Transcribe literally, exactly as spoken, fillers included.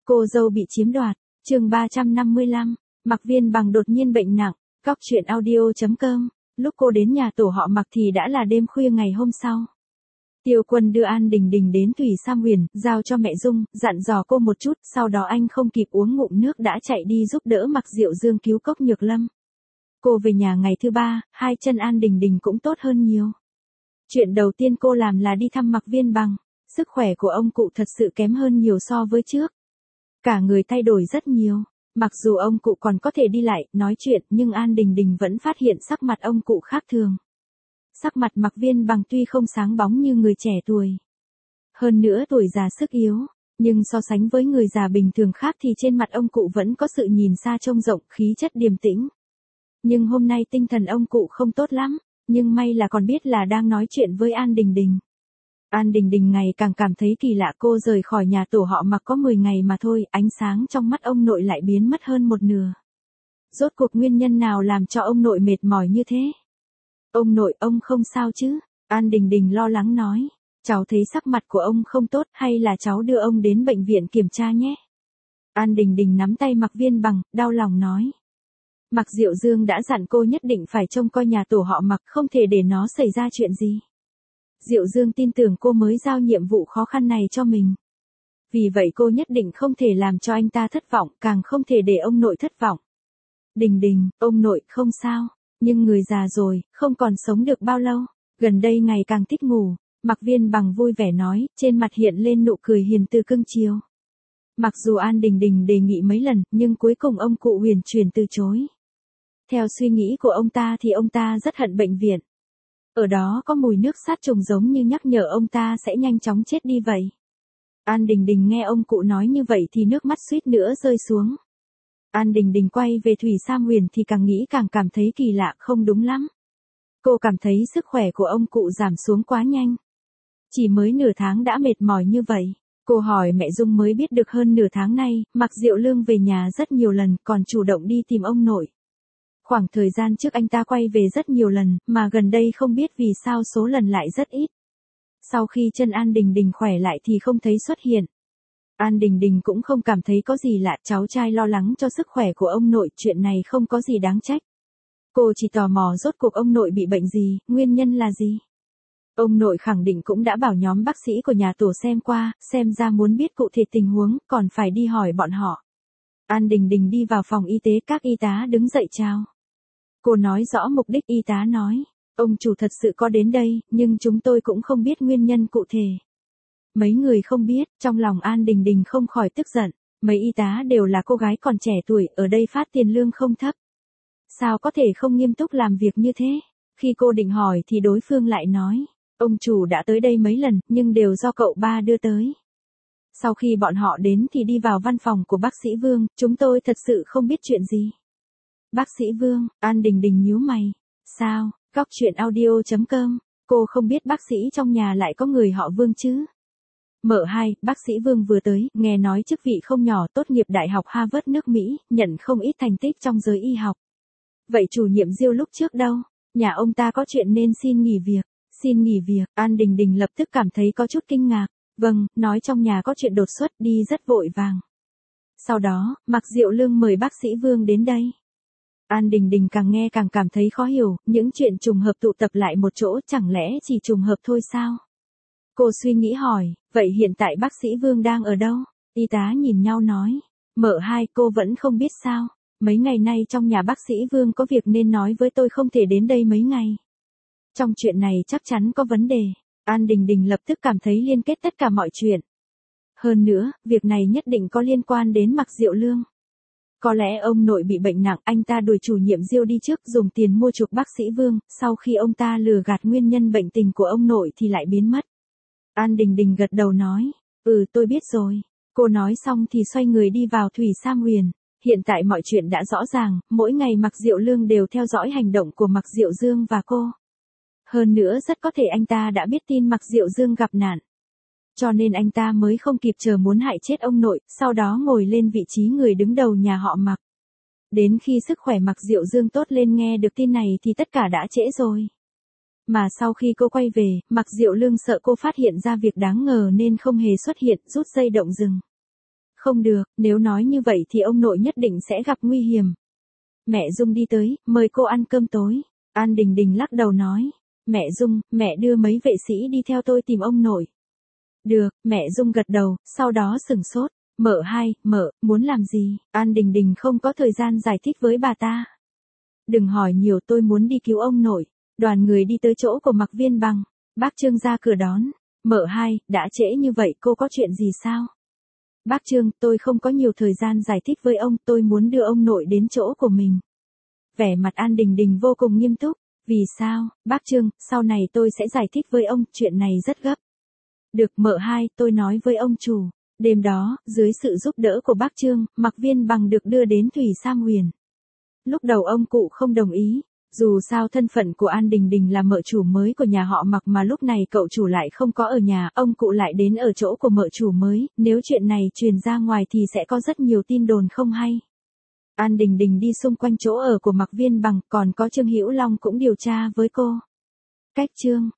Cô dâu bị chiếm đoạt, chương ba trăm năm mươi lăm, Mạc Viên Bằng đột nhiên bệnh nặng, cóc truyện audio chấm com, lúc cô đến nhà tổ họ Mạc thì đã là đêm khuya ngày hôm sau. Tiêu Quân đưa An Đình Đình đến Thủy Sam Huyền, giao cho mẹ Dung, dặn dò cô một chút, sau đó anh không kịp uống ngụm nước đã chạy đi giúp đỡ Mạc Diệu Dương cứu Cốc Nhược Lâm. Cô về nhà ngày thứ ba, hai chân An Đình Đình cũng tốt hơn nhiều. Chuyện đầu tiên cô làm là đi thăm Mạc Viên Bằng, sức khỏe của ông cụ thật sự kém hơn nhiều so với trước. Cả người thay đổi rất nhiều, mặc dù ông cụ còn có thể đi lại, nói chuyện, nhưng An Đình Đình vẫn phát hiện sắc mặt ông cụ khác thường. Sắc mặt Mạc Viên Bằng tuy không sáng bóng như người trẻ tuổi. Hơn nữa tuổi già sức yếu, nhưng so sánh với người già bình thường khác thì trên mặt ông cụ vẫn có sự nhìn xa trông rộng, khí chất điềm tĩnh. Nhưng hôm nay tinh thần ông cụ không tốt lắm, nhưng may là còn biết là đang nói chuyện với An Đình Đình. An Đình Đình ngày càng cảm thấy kỳ lạ, cô rời khỏi nhà tổ họ Mạc có mười ngày mà thôi, ánh sáng trong mắt ông nội lại biến mất hơn một nửa. Rốt cuộc nguyên nhân nào làm cho ông nội mệt mỏi như thế? Ông nội, ông không sao chứ? An Đình Đình lo lắng nói. Cháu thấy sắc mặt của ông không tốt, hay là cháu đưa ông đến bệnh viện kiểm tra nhé? An Đình Đình nắm tay Mạc Viên Bằng, đau lòng nói. Mạc Diệu Dương đã dặn cô nhất định phải trông coi nhà tổ họ Mạc, không thể để nó xảy ra chuyện gì. Diệu Dương tin tưởng cô mới giao nhiệm vụ khó khăn này cho mình. Vì vậy cô nhất định không thể làm cho anh ta thất vọng, càng không thể để ông nội thất vọng. Đình Đình, ông nội không sao, nhưng người già rồi, không còn sống được bao lâu, gần đây ngày càng thích ngủ. Mạc Viên Bằng vui vẻ nói, trên mặt hiện lên nụ cười hiền từ cưng chiều. Mặc dù An Đình Đình đề nghị mấy lần, nhưng cuối cùng ông cụ huyền chuyển từ chối. Theo suy nghĩ của ông ta thì ông ta rất hận bệnh viện. Ở đó có mùi nước sát trùng giống như nhắc nhở ông ta sẽ nhanh chóng chết đi vậy. An Đình Đình nghe ông cụ nói như vậy thì nước mắt suýt nữa rơi xuống. An Đình Đình quay về Thủy Sam Huyền thì càng nghĩ càng cảm thấy kỳ lạ, không đúng lắm. Cô cảm thấy sức khỏe của ông cụ giảm xuống quá nhanh. Chỉ mới nửa tháng đã mệt mỏi như vậy. Cô hỏi mẹ Dung mới biết được hơn nửa tháng nay, Mạc Diệu Lương về nhà rất nhiều lần, còn chủ động đi tìm ông nội. Khoảng thời gian trước anh ta quay về rất nhiều lần, mà gần đây không biết vì sao số lần lại rất ít. Sau khi chân An Đình Đình khỏe lại thì không thấy xuất hiện. An Đình Đình cũng không cảm thấy có gì lạ, cháu trai lo lắng cho sức khỏe của ông nội, chuyện này không có gì đáng trách. Cô chỉ tò mò rốt cuộc ông nội bị bệnh gì, nguyên nhân là gì. Ông nội khẳng định cũng đã bảo nhóm bác sĩ của nhà tổ xem qua, xem ra muốn biết cụ thể tình huống, còn phải đi hỏi bọn họ. An Đình Đình đi vào phòng y tế, các y tá đứng dậy chào. Cô nói rõ mục đích, y tá nói, ông chủ thật sự có đến đây, nhưng chúng tôi cũng không biết nguyên nhân cụ thể. Mấy người không biết, trong lòng An Đình Đình không khỏi tức giận, mấy y tá đều là cô gái còn trẻ tuổi, ở đây phát tiền lương không thấp. Sao có thể không nghiêm túc làm việc như thế? Khi cô định hỏi thì đối phương lại nói, ông chủ đã tới đây mấy lần, nhưng đều do cậu ba đưa tới. Sau khi bọn họ đến thì đi vào văn phòng của bác sĩ Vương, chúng tôi thật sự không biết chuyện gì. Bác sĩ Vương, An Đình Đình nhíu mày. Sao, cóc truyện audio chấm com, cô không biết bác sĩ trong nhà lại có người họ Vương chứ? Mở hai, bác sĩ Vương vừa tới, nghe nói chức vị không nhỏ, tốt nghiệp Đại học Harvard nước Mỹ, nhận không ít thành tích trong giới y học. Vậy chủ nhiệm Diêu lúc trước đâu? Nhà ông ta có chuyện nên xin nghỉ việc. Xin nghỉ việc, An Đình Đình lập tức cảm thấy có chút kinh ngạc. Vâng, nói trong nhà có chuyện đột xuất, đi rất vội vàng. Sau đó, Mạc Diệu Lương mời bác sĩ Vương đến đây. An Đình Đình càng nghe càng cảm thấy khó hiểu, những chuyện trùng hợp tụ tập lại một chỗ chẳng lẽ chỉ trùng hợp thôi sao? Cô suy nghĩ hỏi, vậy hiện tại bác sĩ Vương đang ở đâu? Y tá nhìn nhau nói, mở hai, cô vẫn không biết sao? Mấy ngày nay trong nhà bác sĩ Vương có việc nên nói với tôi không thể đến đây mấy ngày. Trong chuyện này chắc chắn có vấn đề. An Đình Đình lập tức cảm thấy liên kết tất cả mọi chuyện. Hơn nữa, việc này nhất định có liên quan đến Mạc Diệu Lương. Có lẽ ông nội bị bệnh nặng, anh ta đuổi chủ nhiệm Diêu đi trước, dùng tiền mua chuộc bác sĩ Vương, sau khi ông ta lừa gạt nguyên nhân bệnh tình của ông nội thì lại biến mất. An Đình Đình gật đầu nói, ừ tôi biết rồi. Cô nói xong thì xoay người đi vào Thủy Sam Huyền. Hiện tại mọi chuyện đã rõ ràng, mỗi ngày Mạc Diệu Lương đều theo dõi hành động của Mạc Diệu Dương và cô. Hơn nữa rất có thể anh ta đã biết tin Mạc Diệu Dương gặp nạn. Cho nên anh ta mới không kịp chờ muốn hại chết ông nội, sau đó ngồi lên vị trí người đứng đầu nhà họ Mạc. Đến khi sức khỏe Mạc Diệu Dương tốt lên nghe được tin này thì tất cả đã trễ rồi. Mà sau khi cô quay về, Mạc Diệu Lương sợ cô phát hiện ra việc đáng ngờ nên không hề xuất hiện, rút dây động rừng. Không được, nếu nói như vậy thì ông nội nhất định sẽ gặp nguy hiểm. Mẹ Dung đi tới, mời cô ăn cơm tối. An Đình Đình lắc đầu nói. Mẹ Dung, mẹ đưa mấy vệ sĩ đi theo tôi tìm ông nội. Được, mẹ Dung gật đầu, sau đó sửng sốt. Mợ hai, mợ, muốn làm gì? An Đình Đình không có thời gian giải thích với bà ta. Đừng hỏi nhiều, tôi muốn đi cứu ông nội. Đoàn người đi tới chỗ của Mạc Viên Bằng. Bác Trương ra cửa đón. Mợ hai, đã trễ như vậy cô có chuyện gì sao? Bác Trương, tôi không có nhiều thời gian giải thích với ông, tôi muốn đưa ông nội đến chỗ của mình. Vẻ mặt An Đình Đình vô cùng nghiêm túc. Vì sao, bác Trương, sau này tôi sẽ giải thích với ông, chuyện này rất gấp. Được, mợ hai, tôi nói với ông chủ. Đêm đó, dưới sự giúp đỡ của bác Trương, Mạc Viên Bằng được đưa đến Thủy Sam Huyền. Lúc đầu ông cụ không đồng ý. Dù sao thân phận của An Đình Đình là mợ chủ mới của nhà họ Mạc mà lúc này cậu chủ lại không có ở nhà, ông cụ lại đến ở chỗ của mợ chủ mới, nếu chuyện này truyền ra ngoài thì sẽ có rất nhiều tin đồn không hay. An Đình Đình đi xung quanh chỗ ở của Mạc Viên Bằng, còn có Trương Hữu Long cũng điều tra với cô. Cách Trương,